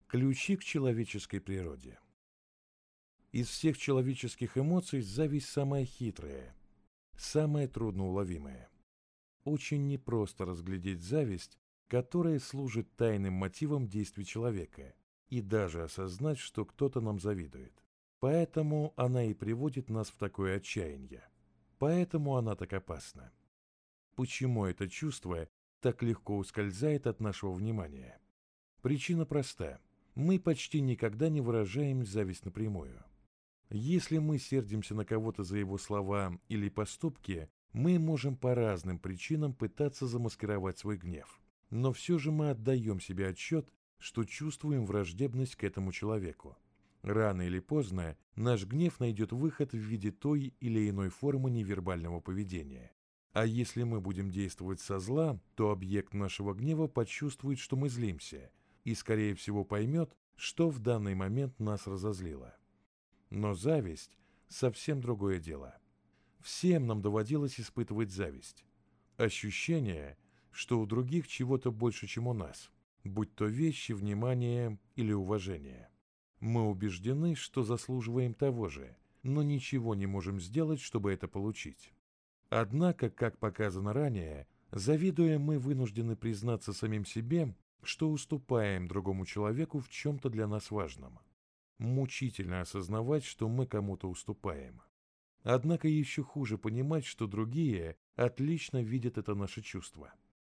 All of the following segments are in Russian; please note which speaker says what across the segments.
Speaker 1: Ключи к человеческой природе. Из всех человеческих эмоций зависть самая хитрая, самая трудноуловимая. Очень непросто разглядеть зависть, которая служит тайным мотивом действий человека, и даже осознать, что кто-то нам завидует. Поэтому она и приводит нас в такое отчаяние. Поэтому она так опасна. Почему это чувство так легко ускользает от нашего внимания? Причина проста. Мы почти никогда не выражаем зависть напрямую. Если мы сердимся на кого-то за его слова или поступки, мы можем по разным причинам пытаться замаскировать свой гнев. Но все же мы отдаем себе отчет, что чувствуем враждебность к этому человеку. Рано или поздно наш гнев найдет выход в виде той или иной формы невербального поведения. А если мы будем действовать со зла, то объект нашего гнева почувствует, что мы злимся, и, скорее всего, поймет, что в данный момент нас разозлило. Но зависть – совсем другое дело. Всем нам доводилось испытывать зависть. Ощущение, что у других чего-то больше, чем у нас, будь то вещи, внимание или уважение. Мы убеждены, что заслуживаем того же, но ничего не можем сделать, чтобы это получить. Однако, как показано ранее, завидуя, мы вынуждены признаться самим себе, что уступаем другому человеку в чем-то для нас важном. Мучительно осознавать, что мы кому-то уступаем. Однако еще хуже понимать, что другие отлично видят это наше чувство.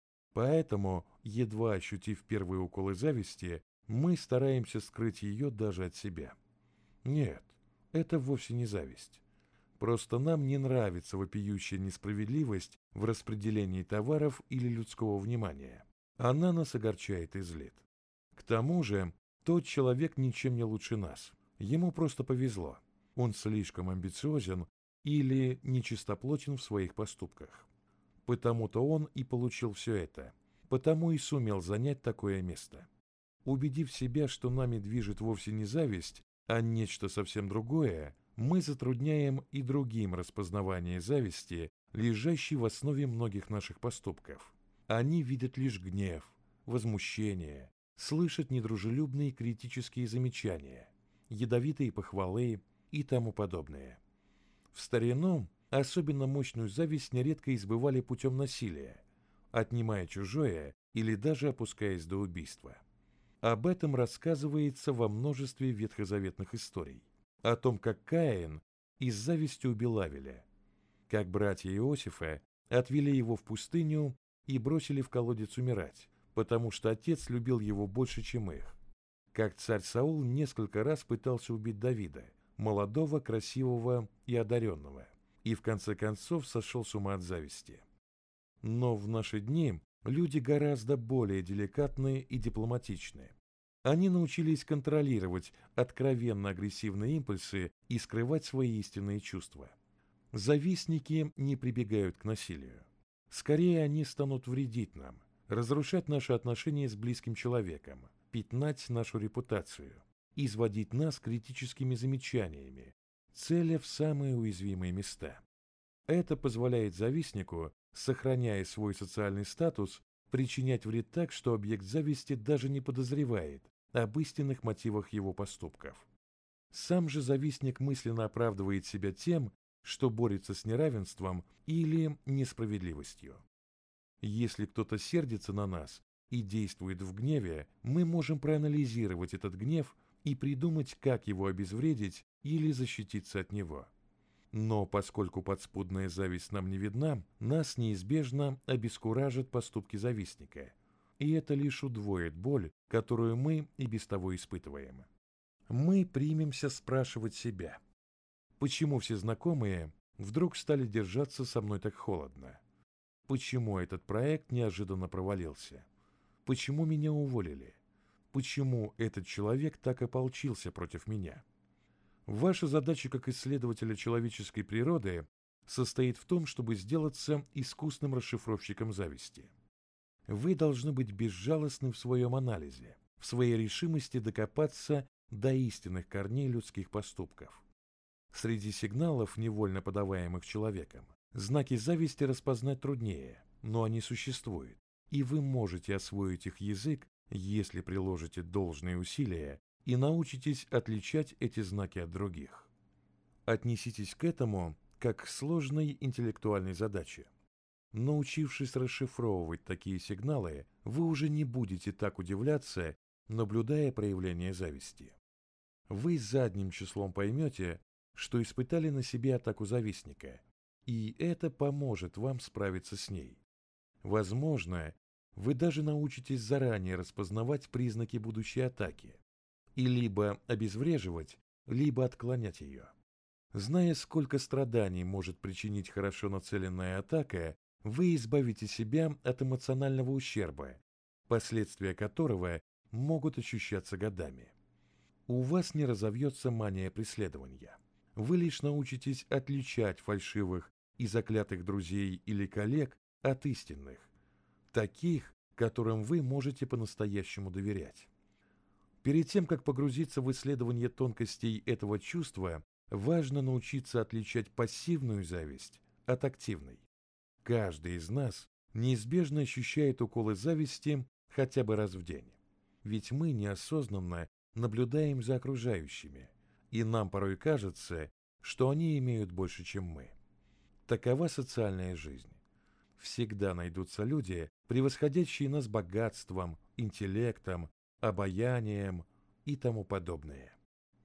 Speaker 1: Поэтому, едва ощутив первые уколы зависти, мы стараемся скрыть ее даже от себя. Нет, это вовсе не зависть. Просто нам не нравится вопиющая несправедливость в распределении товаров или людского внимания. Она нас огорчает и злит. К тому же, тот человек ничем не лучше нас. Ему просто повезло. Он слишком амбициозен или нечистоплотен в своих поступках. Потому-то он и получил все это. Потому и сумел занять такое место. Убедив себя, что нами движет вовсе не зависть, а нечто совсем другое, мы затрудняем и другим распознавание зависти, лежащей в основе многих наших поступков. Они видят лишь гнев, возмущение, слышат недружелюбные критические замечания, ядовитые похвалы и тому подобное. В старину особенно мощную зависть нередко избывали путем насилия, отнимая чужое или даже опускаясь до убийства. Об этом рассказывается во множестве ветхозаветных историй. О том, как Каин из зависти убил Авеля, как братья Иосифа отвели его в пустыню и бросили в колодец умирать, потому что отец любил его больше, чем их, как царь Саул несколько раз пытался убить Давида, молодого, красивого и одаренного, и в конце концов сошел с ума от зависти. Но в наши дни люди гораздо более деликатные и дипломатичные. Они научились контролировать откровенно агрессивные импульсы и скрывать свои истинные чувства. Завистники не прибегают к насилию. Скорее, они станут вредить нам, разрушать наши отношения с близким человеком, пятнать нашу репутацию, изводить нас критическими замечаниями, целя в самые уязвимые места. Это позволяет завистнику, сохраняя свой социальный статус, причинять вред так, что объект зависти даже не подозревает об истинных мотивах его поступков. Сам же завистник мысленно оправдывает себя тем, что борется с неравенством или несправедливостью. Если кто-то сердится на нас и действует в гневе, мы можем проанализировать этот гнев и придумать, как его обезвредить или защититься от него. Но поскольку подспудная зависть нам не видна, нас неизбежно обескуражат поступки завистника, и это лишь удвоит боль, которую мы и без того испытываем. Мы примемся спрашивать себя, почему все знакомые вдруг стали держаться со мной так холодно? Почему этот проект неожиданно провалился? Почему меня уволили? Почему этот человек так ополчился против меня? Ваша задача как исследователя человеческой природы состоит в том, чтобы сделаться искусным расшифровщиком зависти. Вы должны быть безжалостны в своем анализе, в своей решимости докопаться до истинных корней людских поступков. Среди сигналов, невольно подаваемых человеком, знаки зависти распознать труднее, но они существуют, и вы можете освоить их язык, если приложите должные усилия и научитесь отличать эти знаки от других. Отнеситесь к этому как к сложной интеллектуальной задаче. Научившись расшифровывать такие сигналы, вы уже не будете так удивляться, наблюдая проявление зависти. Вы задним числом поймете, что испытали на себе атаку завистника, и это поможет вам справиться с ней. Возможно, вы даже научитесь заранее распознавать признаки будущей атаки и либо обезвреживать, либо отклонять ее. Зная, сколько страданий может причинить хорошо нацеленная атака, вы избавите себя от эмоционального ущерба, последствия которого могут ощущаться годами. У вас не разовьется мания преследования. Вы лишь научитесь отличать фальшивых и заклятых друзей или коллег от истинных, таких, которым вы можете по-настоящему доверять. Перед тем, как погрузиться в исследование тонкостей этого чувства, важно научиться отличать пассивную зависть от активной. Каждый из нас неизбежно ощущает уколы зависти хотя бы раз в день. Ведь мы неосознанно наблюдаем за окружающими, и нам порой кажется, что они имеют больше, чем мы. Такова социальная жизнь. Всегда найдутся люди, превосходящие нас богатством, интеллектом, обаянием и тому подобное.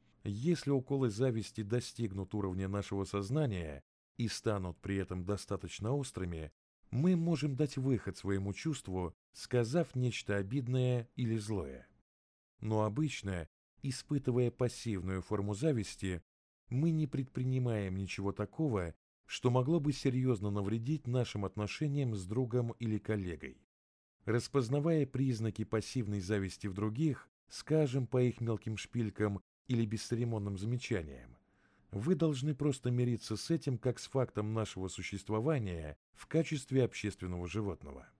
Speaker 1: Если уколы зависти достигнут уровня нашего сознания и станут при этом достаточно острыми, мы можем дать выход своему чувству, сказав нечто обидное или злое. Но обычно, испытывая пассивную форму зависти, мы не предпринимаем ничего такого, что могло бы серьезно навредить нашим отношениям с другом или коллегой. Распознавая признаки пассивной зависти в других, скажем, по их мелким шпилькам или бесцеремонным замечаниям, вы должны просто мириться с этим как с фактом нашего существования в качестве общественного животного.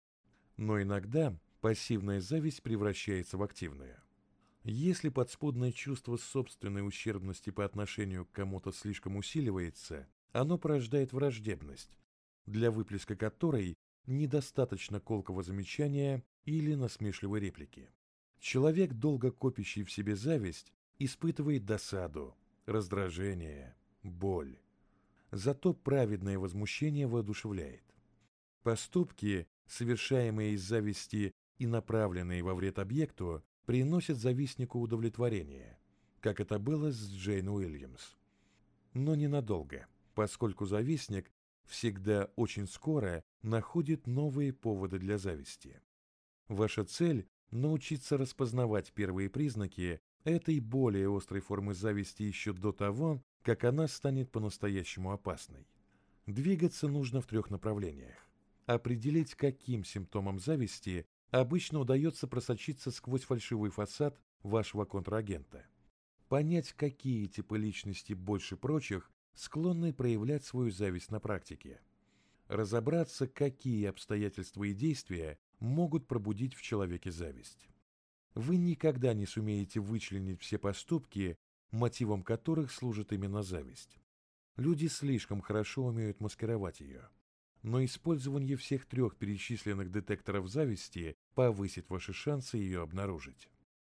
Speaker 1: Но иногда пассивная зависть превращается в активную. Если подспудное чувство собственной ущербности по отношению к кому-то слишком усиливается, оно порождает враждебность, для выплеска которой недостаточно колкого замечания или насмешливой реплики. Человек, долго копящий в себе зависть, испытывает досаду, раздражение, боль. Зато праведное возмущение воодушевляет. Поступки, совершаемые из зависти и направленные во вред объекту, приносят завистнику удовлетворение, как это было с Джейн Уильямс. Но ненадолго, поскольку завистник всегда очень скоро находит новые поводы для зависти. Ваша цель – научиться распознавать первые признаки этой более острой формы зависти еще до того, как она станет по-настоящему опасной. Двигаться нужно в 3 направлениях. Определить, каким симптомам зависти обычно удается просочиться сквозь фальшивый фасад вашего контрагента. Понять, какие типы личности больше прочих склонны проявлять свою зависть на практике. Разобраться, какие обстоятельства и действия могут пробудить в человеке зависть. Вы никогда не сумеете вычленить все поступки, мотивом которых служит именно зависть. Люди слишком хорошо умеют маскировать ее. Но использование всех 3 перечисленных детекторов зависти повысит ваши шансы ее обнаружить.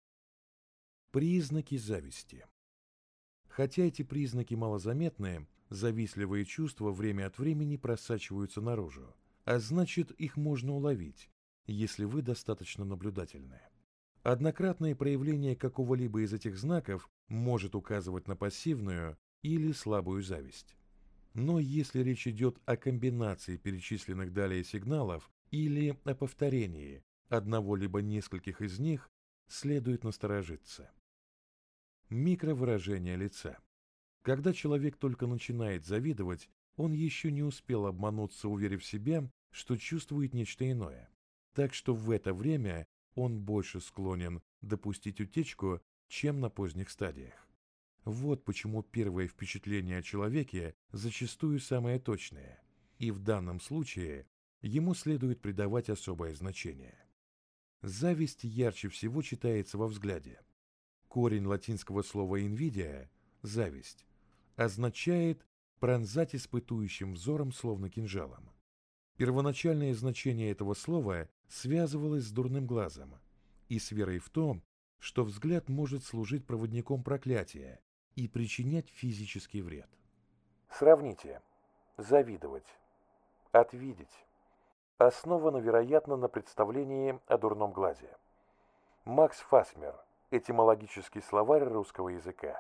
Speaker 1: Признаки зависти. Хотя эти признаки малозаметные, завистливые чувства время от времени просачиваются наружу, а значит, их можно уловить, если вы достаточно наблюдательны. Однократное проявление какого-либо из этих знаков может указывать на пассивную или слабую зависть. Но если речь идет о комбинации перечисленных далее сигналов или о повторении одного либо нескольких из них, следует насторожиться. Микровыражение лица. Когда человек только начинает завидовать, он еще не успел обмануться, уверив себя, что чувствует нечто иное. Так что в это время он больше склонен допустить утечку, чем на поздних стадиях. Вот почему первое впечатление о человеке зачастую самое точное, и в данном случае ему следует придавать особое значение. Зависть ярче всего читается во взгляде. Корень латинского слова «invidia» – «зависть» означает пронзать испытующим взором словно кинжалом. Первоначальное значение этого слова связывалось с дурным глазом, и с верой в то, что взгляд может служить проводником проклятия и причинять физический вред. Сравните. Завидовать. Отвидеть. Основано, вероятно, на представлении о дурном глазе. Макс Фасмер. Этимологический словарь русского языка.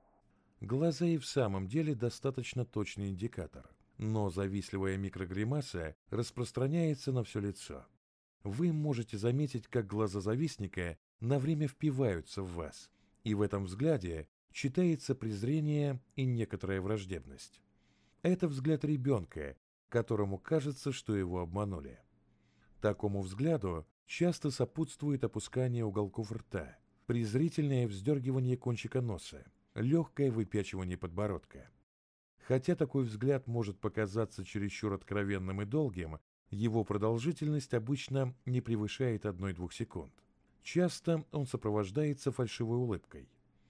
Speaker 1: Глаза и в самом деле достаточно точный индикатор, но завистливая микрогримаса распространяется на все лицо. Вы можете заметить, как глаза завистника на время впиваются в вас, и в этом взгляде читается презрение и некоторая враждебность. Это взгляд ребенка, которому кажется, что его обманули. Такому взгляду часто сопутствует опускание уголков рта, презрительное вздергивание кончика носа, легкое выпячивание подбородка. Хотя такой взгляд может показаться чересчур откровенным и долгим, его продолжительность обычно не превышает 1-2 секунд. Часто он сопровождается фальшивой улыбкой.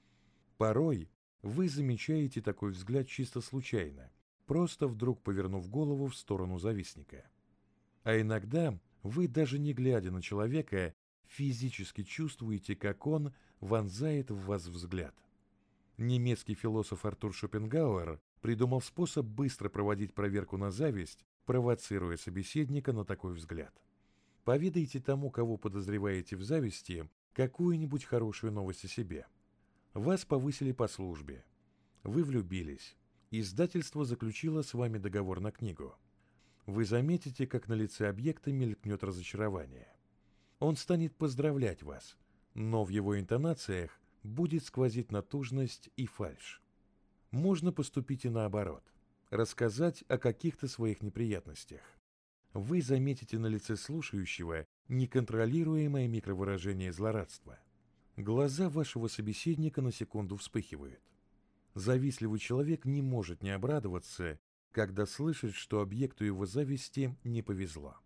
Speaker 1: Порой вы замечаете такой взгляд чисто случайно, просто вдруг повернув голову в сторону завистника. А иногда вы, даже не глядя на человека, физически чувствуете, как он вонзает в вас взгляд. Немецкий философ Артур Шопенгауэр придумал способ быстро проводить проверку на зависть, провоцируя собеседника на такой взгляд. Поведайте тому, кого подозреваете в зависти, какую-нибудь хорошую новость о себе. Вас повысили по службе. Вы влюбились. Издательство заключило с вами договор на книгу. Вы заметите, как на лице объекта мелькнет разочарование. Он станет поздравлять вас, но в его интонациях будет сквозить натужность и фальшь. Можно поступить и наоборот. Рассказать о каких-то своих неприятностях. Вы заметите на лице слушающего неконтролируемое микровыражение злорадства. Глаза вашего собеседника на секунду вспыхивают. Завистливый человек не может не обрадоваться, когда слышит, что объекту его зависти не повезло.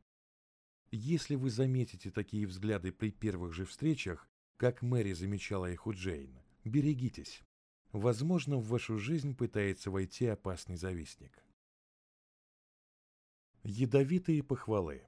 Speaker 1: Если вы заметите такие взгляды при первых же встречах, как Мэри замечала их у Джейн, берегитесь. Возможно, в вашу жизнь пытается войти опасный завистник. Ядовитые похвалы.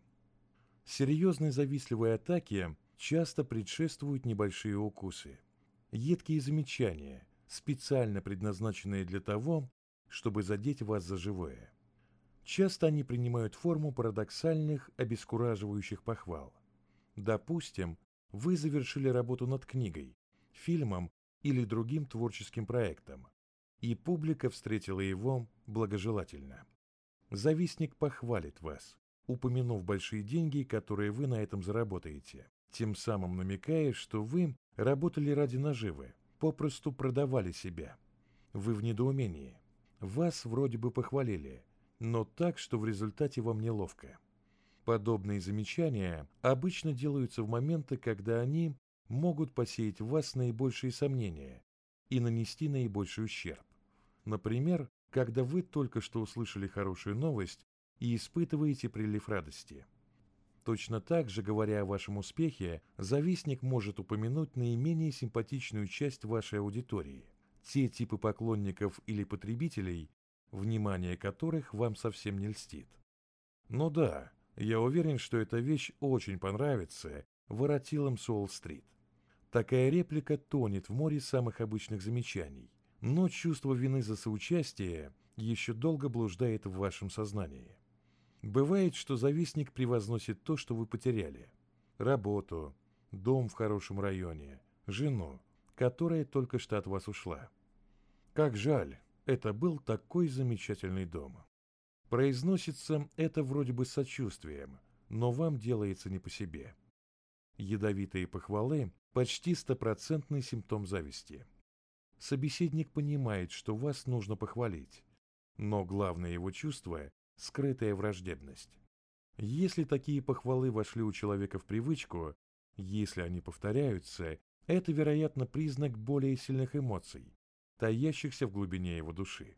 Speaker 1: Серьезной завистливой атаке часто предшествуют небольшие укусы. Едкие замечания, специально предназначенные для того, чтобы задеть вас за живое. Часто они принимают форму парадоксальных, обескураживающих похвал. Допустим, вы завершили работу над книгой, фильмом или другим творческим проектом, и публика встретила его благожелательно. Завистник похвалит вас, упомянув большие деньги, которые вы на этом заработаете, тем самым намекая, что вы работали ради наживы, попросту продавали себя. Вы в недоумении. Вас вроде бы похвалили, но так, что в результате вам неловко. Подобные замечания обычно делаются в моменты, когда они могут посеять в вас наибольшие сомнения и нанести наибольший ущерб. Например, когда вы только что услышали хорошую новость и испытываете прилив радости. Точно так же, говоря о вашем успехе, завистник может упомянуть наименее симпатичную часть вашей аудитории, те типы поклонников или потребителей, внимание которых вам совсем не льстит. Ну да, я уверен, что эта вещь очень понравится воротилам с Уолл-стрит. Такая реплика тонет в море самых обычных замечаний, но чувство вины за соучастие еще долго блуждает в вашем сознании. Бывает, что завистник превозносит то, что вы потеряли. Работу, дом в хорошем районе, жену, которая только что от вас ушла. Как жаль, это был такой замечательный дом. Произносится это вроде бы с сочувствием, но вам делается не по себе. Ядовитые похвалы – почти стопроцентный симптом зависти. Собеседник понимает, что вас нужно похвалить, но главное его чувство – скрытая враждебность. Если такие похвалы вошли у человека в привычку, если они повторяются, это, вероятно, признак более сильных эмоций, таящихся в глубине его души.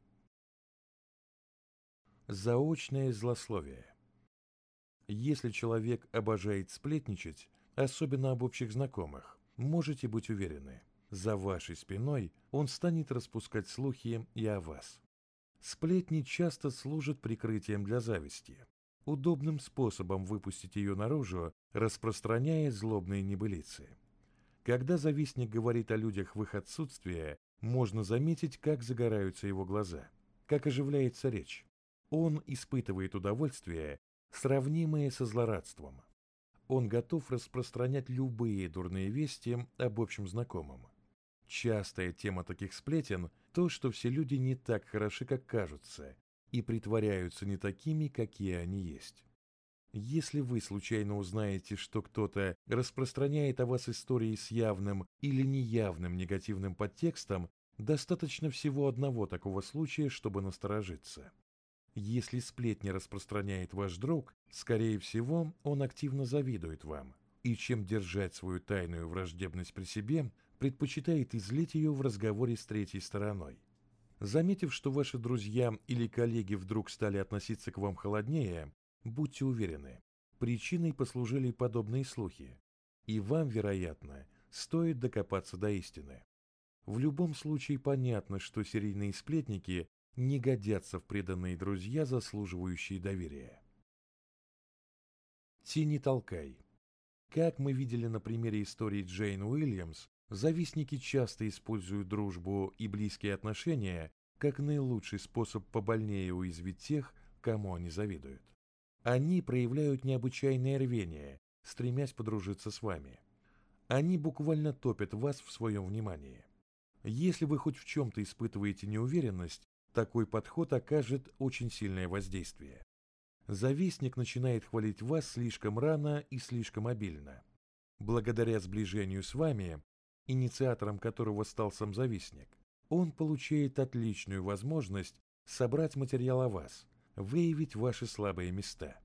Speaker 1: Заочное злословие. Если человек обожает сплетничать, особенно об общих знакомых, можете быть уверены, за вашей спиной он станет распускать слухи и о вас. Сплетни часто служат прикрытием для зависти, удобным способом выпустить ее наружу, распространяя злобные небылицы. Когда завистник говорит о людях в их отсутствие, можно заметить, как загораются его глаза, как оживляется речь. Он испытывает удовольствие, сравнимое со злорадством. Он готов распространять любые дурные вести об общем знакомом. Частая тема таких сплетен – то, что все люди не так хороши, как кажутся, и притворяются не такими, какие они есть. Если вы случайно узнаете, что кто-то распространяет о вас истории с явным или неявным негативным подтекстом, достаточно всего одного такого случая, чтобы насторожиться. Если сплетни распространяет ваш друг, скорее всего, он активно завидует вам, и чем держать свою тайную враждебность при себе, предпочитает излить ее в разговоре с третьей стороной. Заметив, что ваши друзья или коллеги вдруг стали относиться к вам холоднее, будьте уверены, причиной послужили подобные слухи, и вам, вероятно, стоит докопаться до истины. В любом случае понятно, что серийные сплетники не годятся в преданные друзья, заслуживающие доверия. Не толкай. Как мы видели на примере истории Джейн Уильямс, завистники часто используют дружбу и близкие отношения как наилучший способ побольнее уязвить тех, кому они завидуют. Они проявляют необычайное рвение, стремясь подружиться с вами. Они буквально топят вас в своем внимании. Если вы хоть в чем-то испытываете неуверенность, такой подход окажет очень сильное воздействие. Завистник начинает хвалить вас слишком рано и слишком обильно. Благодаря сближению с вами, инициатором которого стал сам завистник, он получает отличную возможность собрать материал о вас, выявить ваши слабые места.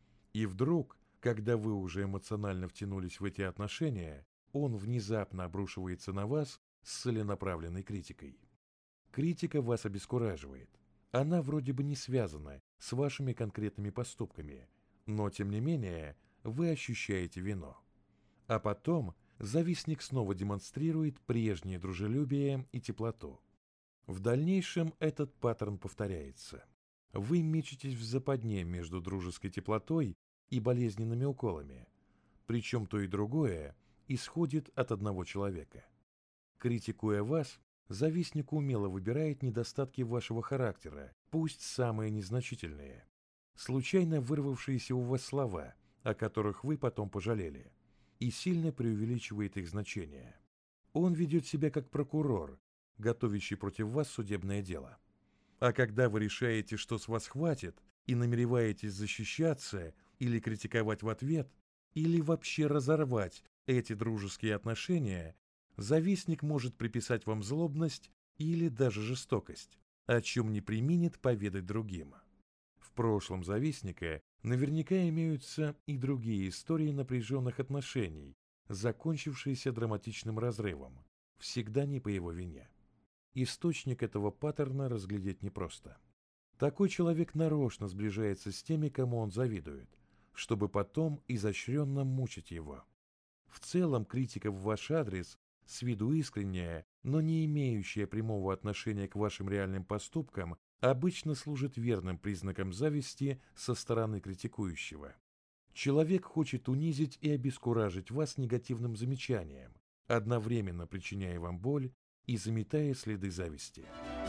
Speaker 1: И вдруг, когда вы уже эмоционально втянулись в эти отношения, он внезапно обрушивается на вас с целенаправленной критикой. Критика вас обескураживает. Она вроде бы не связана с вашими конкретными поступками, но тем не менее вы ощущаете вину. А потом завистник снова демонстрирует прежнее дружелюбие и теплоту. В дальнейшем этот паттерн повторяется. Вы мечетесь в западне между дружеской теплотой и болезненными уколами, причем то и другое исходит от одного человека. Критикуя вас, завистник умело выбирает недостатки вашего характера, пусть самые незначительные, случайно вырвавшиеся у вас слова, о которых вы потом пожалели, и сильно преувеличивает их значение. Он ведет себя как прокурор, готовящий против вас судебное дело. А когда вы решаете, что с вас хватит, и намереваетесь защищаться или критиковать в ответ, или вообще разорвать эти дружеские отношения, завистник может приписать вам злобность или даже жестокость, о чем не преминет поведать другим. В прошлом завистника наверняка имеются и другие истории напряженных отношений, закончившиеся драматичным разрывом, всегда не по его вине. Источник этого паттерна разглядеть непросто. Такой человек нарочно сближается с теми, кому он завидует, чтобы потом изощренно мучить его. В целом критика в ваш адрес, с виду искренняя, но не имеющая прямого отношения к вашим реальным поступкам, обычно служит верным признаком зависти со стороны критикующего. Человек хочет унизить и обескуражить вас негативным замечанием, одновременно причиняя вам боль и заметая следы зависти.